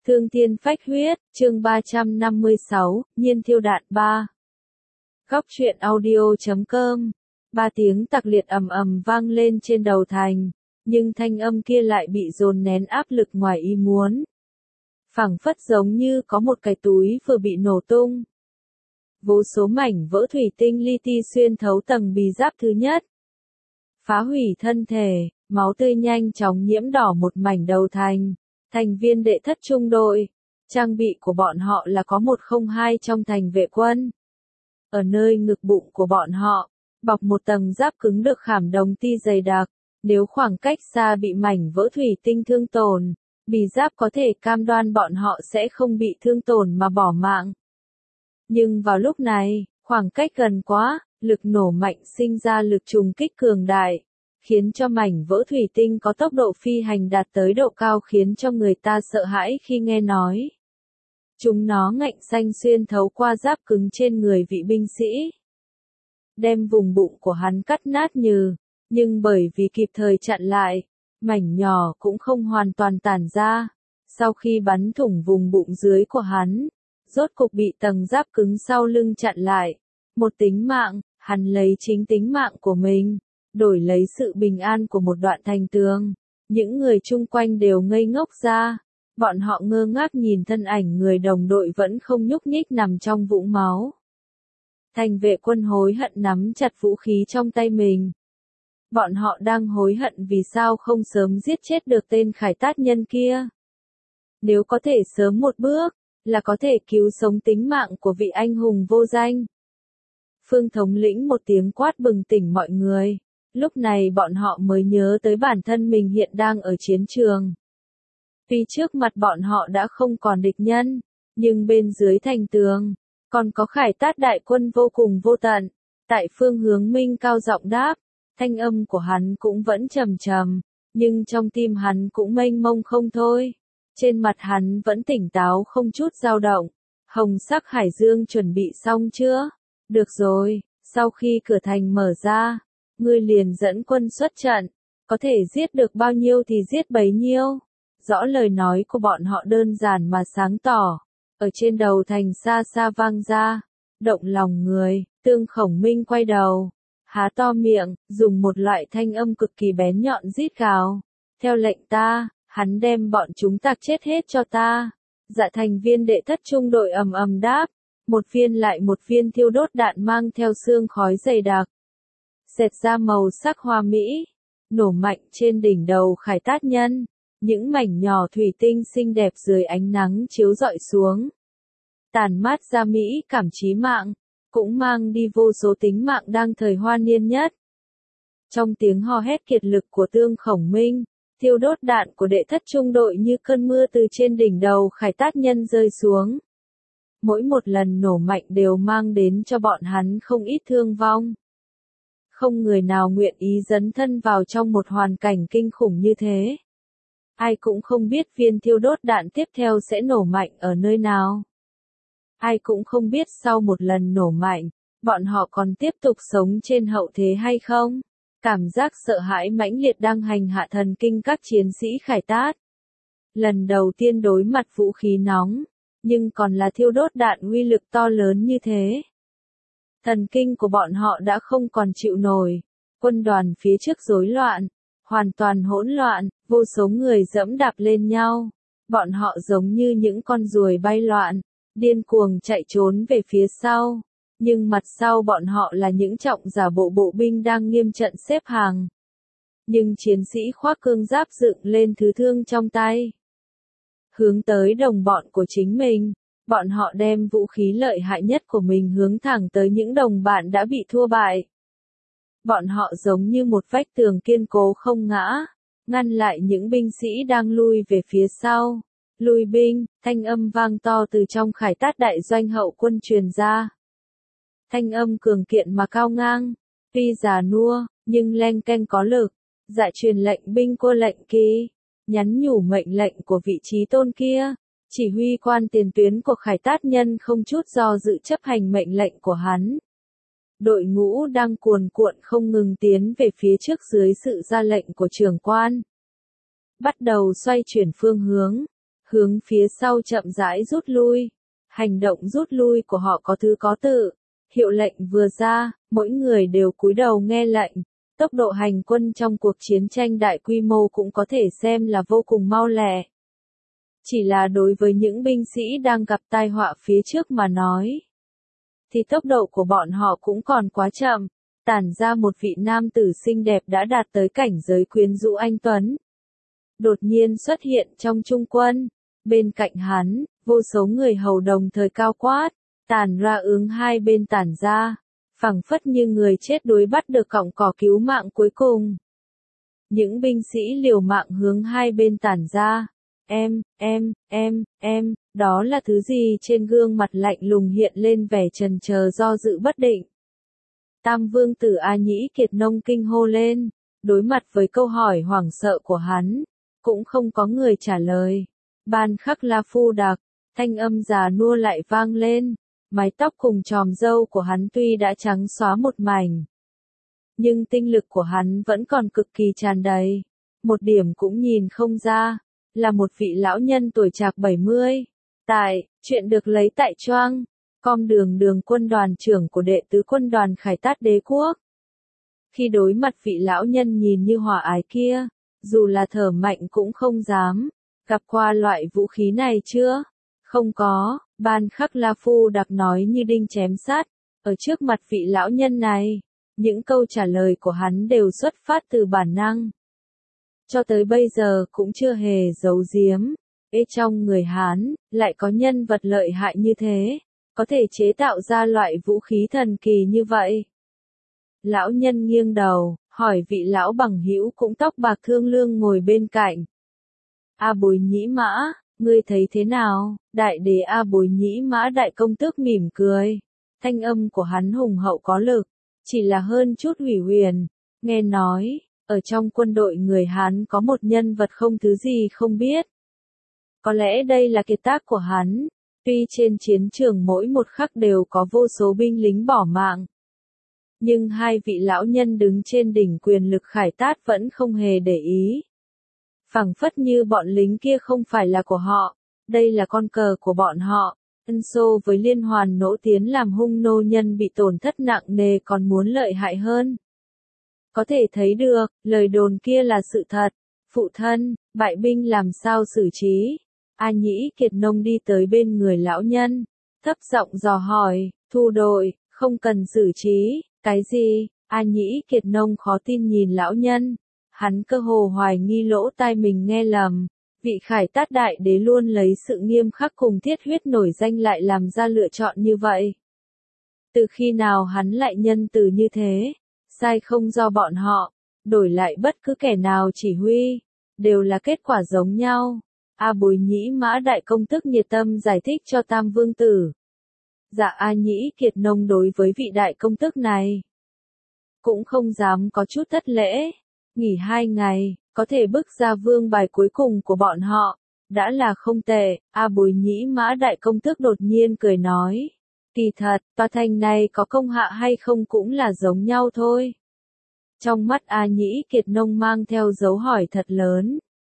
Thương thiên phách huyết, chương 356, nhiên thiêu đạn 3. Góc truyện audio.com. 3 tiếng tạc liệt ầm ầm vang lên trên đầu thành, nhưng thanh âm kia lại bị dồn nén áp lực ngoài ý muốn. Phảng phất giống như có một cái túi vừa bị nổ tung. Vô số mảnh vỡ thủy tinh li ti xuyên thấu tầng bì giáp thứ nhất. Phá hủy thân thể, máu tươi nhanh chóng nhiễm đỏ một mảnh đầu thành. Thành viên đệ thất trung đội, trang bị của bọn họ là có 102 trong thành vệ quân. Ở nơi ngực bụng của bọn họ, bọc một tầng giáp cứng được khảm đồng ti dày đặc, nếu khoảng cách xa bị mảnh vỡ thủy tinh thương tổn, bì giáp có thể cam đoan bọn họ sẽ không bị thương tổn mà bỏ mạng. Nhưng vào lúc này, khoảng cách gần quá, lực nổ mạnh sinh ra lực trùng kích cường đại, khiến cho mảnh vỡ thủy tinh có tốc độ phi hành đạt tới độ cao khiến cho người ta sợ hãi khi nghe nói. Chúng nó ngạnh xanh xuyên thấu qua giáp cứng trên người vị binh sĩ, đem vùng bụng của hắn cắt nát như, nhưng bởi vì kịp thời chặn lại, mảnh nhỏ cũng không hoàn toàn tản ra. Sau khi bắn thủng vùng bụng dưới của hắn, rốt cục bị tầng giáp cứng sau lưng chặn lại. Một tính mạng, hắn lấy chính tính mạng của mình, đổi lấy sự bình an của một đoạn thành tường. Những người chung quanh đều ngây ngốc ra. Bọn họ ngơ ngác nhìn thân ảnh người đồng đội vẫn không nhúc nhích nằm trong vũng máu. Thành vệ quân hối hận nắm chặt vũ khí trong tay mình. Bọn họ đang hối hận vì sao không sớm giết chết được tên khải tát nhân kia. Nếu có thể sớm một bước, là có thể cứu sống tính mạng của vị anh hùng vô danh. Phương thống lĩnh một tiếng quát bừng tỉnh mọi người. Lúc này bọn họ mới nhớ tới bản thân mình hiện đang ở chiến trường. Tuy trước mặt bọn họ đã không còn địch nhân, nhưng bên dưới thành tường, còn có khải tát đại quân vô cùng vô tận. Tại phương hướng Minh cao giọng đáp, thanh âm của hắn cũng vẫn trầm trầm, nhưng trong tim hắn cũng mênh mông không thôi. Trên mặt hắn vẫn tỉnh táo không chút dao động. Hồng sắc hải dương chuẩn bị xong chưa? Được rồi, sau khi cửa thành mở ra, ngươi liền dẫn quân xuất trận, có thể giết được bao nhiêu thì giết bấy nhiêu. Rõ lời nói của bọn họ đơn giản mà sáng tỏ, ở trên đầu thành xa xa vang ra, động lòng người. Tương Khổng Minh quay đầu, há to miệng, dùng một loại thanh âm cực kỳ bén nhọn rít gào. Theo lệnh ta, hắn đem bọn chúng tạc chết hết cho ta. Dạ thành viên đệ thất trung đội ầm ầm đáp, một viên lại một viên thiêu đốt đạn mang theo sương khói dày đặc, xẹt ra màu sắc hoa mỹ, nổ mạnh trên đỉnh đầu khải tát nhân. Những mảnh nhỏ thủy tinh xinh đẹp dưới ánh nắng chiếu rọi xuống, tàn mát ra mỹ cảm chí mạng, cũng mang đi vô số tính mạng đang thời hoa niên nhất. Trong tiếng hò hét kiệt lực của Tương Khổng Minh, thiêu đốt đạn của đệ thất trung đội như cơn mưa từ trên đỉnh đầu khải tát nhân rơi xuống. Mỗi một lần nổ mạnh đều mang đến cho bọn hắn không ít thương vong. Không người nào nguyện ý dấn thân vào trong một hoàn cảnh kinh khủng như thế. Ai cũng không biết viên thiêu đốt đạn tiếp theo sẽ nổ mạnh ở nơi nào. Ai cũng không biết sau một lần nổ mạnh, bọn họ còn tiếp tục sống trên hậu thế hay không. Cảm giác sợ hãi mãnh liệt đang hành hạ thần kinh các chiến sĩ khải tát. Lần đầu tiên đối mặt vũ khí nóng, nhưng còn là thiêu đốt đạn uy lực to lớn như thế. Thần kinh của bọn họ đã không còn chịu nổi. Quân đoàn phía trước rối loạn, hoàn toàn hỗn loạn, vô số người dẫm đạp lên nhau. Bọn họ giống như những con ruồi bay loạn, điên cuồng chạy trốn về phía sau. Nhưng mặt sau bọn họ là những trọng giả bộ bộ binh đang nghiêm trận xếp hàng. Nhưng chiến sĩ khoác cương giáp dựng lên thứ thương trong tay, hướng tới đồng bọn của chính mình. Bọn họ đem vũ khí lợi hại nhất của mình hướng thẳng tới những đồng bạn đã bị thua bại. Bọn họ giống như một vách tường kiên cố không ngã, ngăn lại những binh sĩ đang lui về phía sau. Lui binh, thanh âm vang to từ trong khải tát đại doanh hậu quân truyền ra. Thanh âm cường kiện mà cao ngang, tuy già nua, nhưng leng keng có lực. Dạ truyền lệnh binh cô lệnh kỳ, nhắn nhủ mệnh lệnh của vị trí tôn kia. Chỉ huy quan tiền tuyến của khải tát nhân không chút do dự chấp hành mệnh lệnh của hắn. Đội ngũ đang cuồn cuộn không ngừng tiến về phía trước dưới sự ra lệnh của trưởng quan. Bắt đầu xoay chuyển phương hướng. hướng phía sau chậm rãi rút lui. Hành động rút lui của họ có thứ có tự. Hiệu lệnh vừa ra, mỗi người đều cúi đầu nghe lệnh. Tốc độ hành quân trong cuộc chiến tranh đại quy mô cũng có thể xem là vô cùng mau lẹ. Chỉ là đối với những binh sĩ đang gặp tai họa phía trước mà nói, thì tốc độ của bọn họ cũng còn quá chậm. Tản ra một vị nam tử xinh đẹp đã đạt tới cảnh giới quyến rũ anh tuấn. Đột nhiên xuất hiện trong trung quân. Bên cạnh hắn, vô số người hầu đồng thời cao quát, tàn ra hướng hai bên tản ra, phảng phất như người chết đuối bắt được cọng cỏ cứu mạng cuối cùng. Những binh sĩ liều mạng hướng hai bên tản ra. Đó là thứ gì? Trên gương mặt lạnh lùng hiện lên vẻ chần chờ do dự bất định. Tam vương tử A Nhĩ Kiệt Nông kinh hô lên, đối mặt với câu hỏi hoảng sợ của hắn, cũng không có người trả lời. Ban Khắc La Phu Đặc, thanh âm già nua lại vang lên, mái tóc cùng chòm râu của hắn tuy đã trắng xóa một mảnh, nhưng tinh lực của hắn vẫn còn cực kỳ tràn đầy, một điểm cũng nhìn không ra, là một vị lão nhân tuổi trạc 70. Chuyện được lấy tại Choang, com đường quân đoàn trưởng của đệ tứ quân đoàn Khải Tát đế quốc. Khi đối mặt vị lão nhân nhìn như hòa ái kia, dù là thở mạnh cũng không dám. Gặp qua loại vũ khí này chưa? Không có, Ban Khắc La Phu Đặc nói như đinh chém sát. Ở trước mặt vị lão nhân này, những câu trả lời của hắn đều xuất phát từ bản năng. Cho tới bây giờ cũng chưa hề giấu giếm. Trong người Hán, lại có nhân vật lợi hại như thế, có thể chế tạo ra loại vũ khí thần kỳ như vậy. Lão nhân nghiêng đầu, hỏi vị lão bằng hữu cũng tóc bạc thương lương ngồi bên cạnh. A Bối Nhĩ Mã, ngươi thấy thế nào? Đại đế A Bối Nhĩ Mã đại công tước mỉm cười. Thanh âm của hắn hùng hậu có lực, chỉ là hơn chút ủy huyền. Nghe nói, ở trong quân đội người Hán có một nhân vật không thứ gì không biết. Có lẽ đây là kiệt tác của hắn. Tuy trên chiến trường mỗi một khắc đều có vô số binh lính bỏ mạng, nhưng hai vị lão nhân đứng trên đỉnh quyền lực Khải Tát vẫn không hề để ý. Phảng phất như bọn lính kia không phải là của họ, đây là con cờ của bọn họ. Ân Xô với liên hoàn nỗ tiến làm hung nô nhân bị tổn thất nặng nề còn muốn lợi hại hơn. Có thể thấy được, lời đồn kia là sự thật. Phụ thân, bại binh làm sao xử trí? A Nhĩ Kiệt Nông đi tới bên người lão nhân, thấp giọng dò hỏi, thu đội, không cần xử trí, cái gì? A Nhĩ Kiệt Nông khó tin nhìn lão nhân, hắn cơ hồ hoài nghi lỗ tai mình nghe lầm, vị Khải Tát đại đế luôn lấy sự nghiêm khắc cùng thiết huyết nổi danh lại làm ra lựa chọn như vậy. Từ khi nào hắn lại nhân từ như thế, sai không do bọn họ, đổi lại bất cứ kẻ nào chỉ huy, đều là kết quả giống nhau. A Bối Nhĩ Mã đại công tước nhiệt tâm giải thích cho Tam Vương Tử. Dạ A Nhĩ Kiệt Nông đối với vị đại công tước này, cũng không dám có chút thất lễ. Nghỉ 2 ngày, có thể bước ra vương bài cuối cùng của bọn họ, đã là không tệ. A Bối Nhĩ Mã đại công tước đột nhiên cười nói. Kỳ thật, tòa thành này có công hạ hay không cũng là giống nhau thôi. Trong mắt A Nhĩ Kiệt Nông mang theo dấu hỏi thật lớn.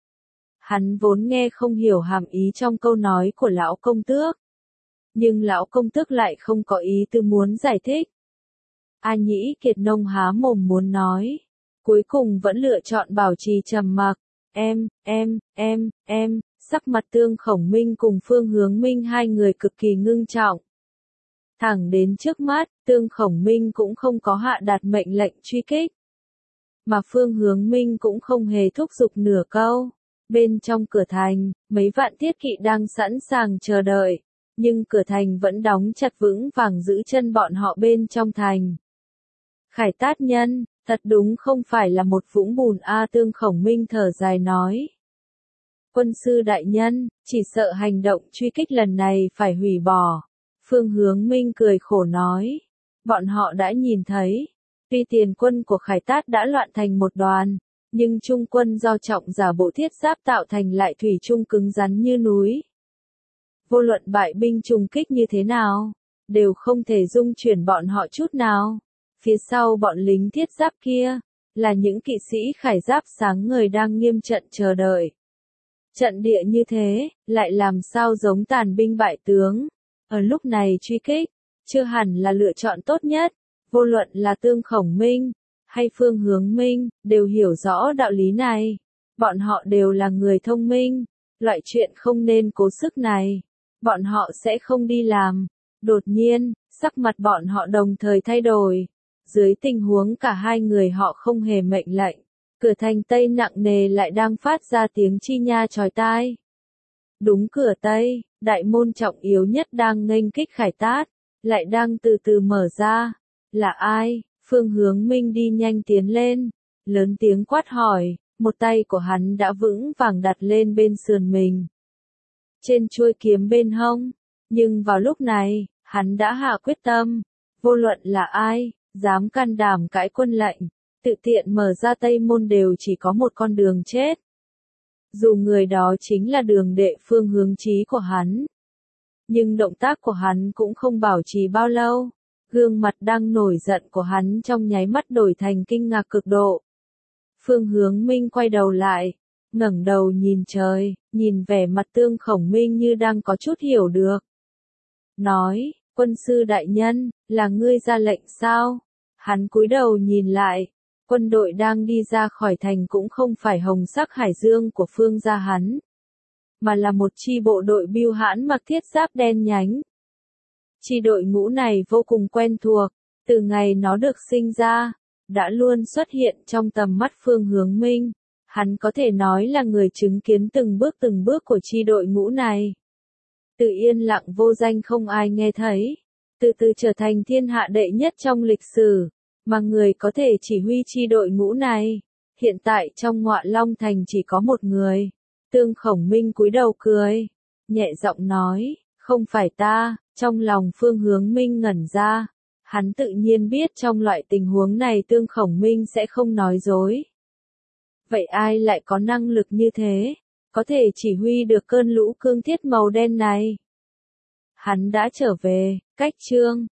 Hắn vốn nghe không hiểu hàm ý trong câu nói của lão công tước. Nhưng lão công tước lại không có ý tư muốn giải thích. A Nhĩ Kiệt Nông há mồm muốn nói. Cuối cùng vẫn lựa chọn bảo trì trầm mặc. Sắc mặt Tương Khổng Minh cùng Phương Hướng Minh hai người cực kỳ ngưng trọng. Thẳng đến trước mắt, Tương Khổng Minh cũng không có hạ đạt mệnh lệnh truy kích. Mà Phương Hướng Minh cũng không hề thúc giục nửa câu. Bên trong cửa thành, mấy vạn thiết kỵ đang sẵn sàng chờ đợi, nhưng cửa thành vẫn đóng chặt vững vàng giữ chân bọn họ bên trong thành. Khải Tát nhân, thật đúng không phải là một vũng bùn a. Tương Khổng Minh thở dài nói. Quân sư đại nhân, chỉ sợ hành động truy kích lần này phải hủy bỏ. Phương Hướng Minh cười khổ nói. Bọn họ đã nhìn thấy, tuy tiền quân của Khải Tát đã loạn thành một đoàn, nhưng trung quân do trọng giả bộ thiết giáp tạo thành lại thủy chung cứng rắn như núi. Vô luận bại binh trùng kích như thế nào, đều không thể dung chuyển bọn họ chút nào. Phía sau bọn lính thiết giáp kia, là những kỵ sĩ khải giáp sáng ngời đang nghiêm trận chờ đợi. Trận địa như thế, lại làm sao giống tàn binh bại tướng. Ở lúc này truy kích, chưa hẳn là lựa chọn tốt nhất. Vô luận là Tương Khổng Minh, hay Phương Hướng Minh, đều hiểu rõ đạo lý này. Bọn họ đều là người thông minh. Loại chuyện không nên cố sức này, bọn họ sẽ không đi làm. Đột nhiên, sắc mặt bọn họ đồng thời thay đổi. Dưới tình huống cả hai người họ không hề mệnh lệnh, cửa thành Tây nặng nề lại đang phát ra tiếng chi nha chói tai. Đúng cửa Tây, đại môn trọng yếu nhất đang nghênh kích Khải Tát, lại đang từ từ mở ra. Là ai? Phương Hướng Minh đi nhanh tiến lên, lớn tiếng quát hỏi, một tay của hắn đã vững vàng đặt lên bên sườn mình. Trên chuôi kiếm bên hông, nhưng vào lúc này, hắn đã hạ quyết tâm, vô luận là ai, dám can đảm cãi quân lệnh, tự tiện mở ra Tây môn đều chỉ có một con đường chết. Dù người đó chính là Đường Đệ Phương Hướng Chí của hắn. Nhưng động tác của hắn cũng không bảo trì bao lâu. Gương mặt đang nổi giận của hắn trong nháy mắt đổi thành kinh ngạc cực độ. Phương Hướng Minh quay đầu lại, ngẩng đầu nhìn trời, nhìn vẻ mặt Tương Khổng Minh như đang có chút hiểu được. Nói, quân sư đại nhân, là ngươi ra lệnh sao? Hắn cúi đầu nhìn lại, quân đội đang đi ra khỏi thành cũng không phải hồng sắc hải dương của Phương gia hắn, mà là một chi bộ đội bưu hãn mặc thiết giáp đen nhánh. Chi đội ngũ này vô cùng quen thuộc, từ ngày nó được sinh ra, đã luôn xuất hiện trong tầm mắt Phương Hướng Minh. Hắn có thể nói là người chứng kiến từng bước của chi đội ngũ này. Từ yên lặng vô danh không ai nghe thấy, từ từ trở thành thiên hạ đệ nhất trong lịch sử, mà người có thể chỉ huy chi đội ngũ này. Hiện tại trong Ngọa Long Thành chỉ có một người. Tương Khổng Minh cúi đầu cười, nhẹ giọng nói, không phải ta. Trong lòng Phương Hướng Minh ngẩn ra, hắn tự nhiên biết trong loại tình huống này Tương Khổng Minh sẽ không nói dối. Vậy ai lại có năng lực như thế, có thể chỉ huy được cơn lũ cương thiết màu đen này? Hắn đã trở về, cách chương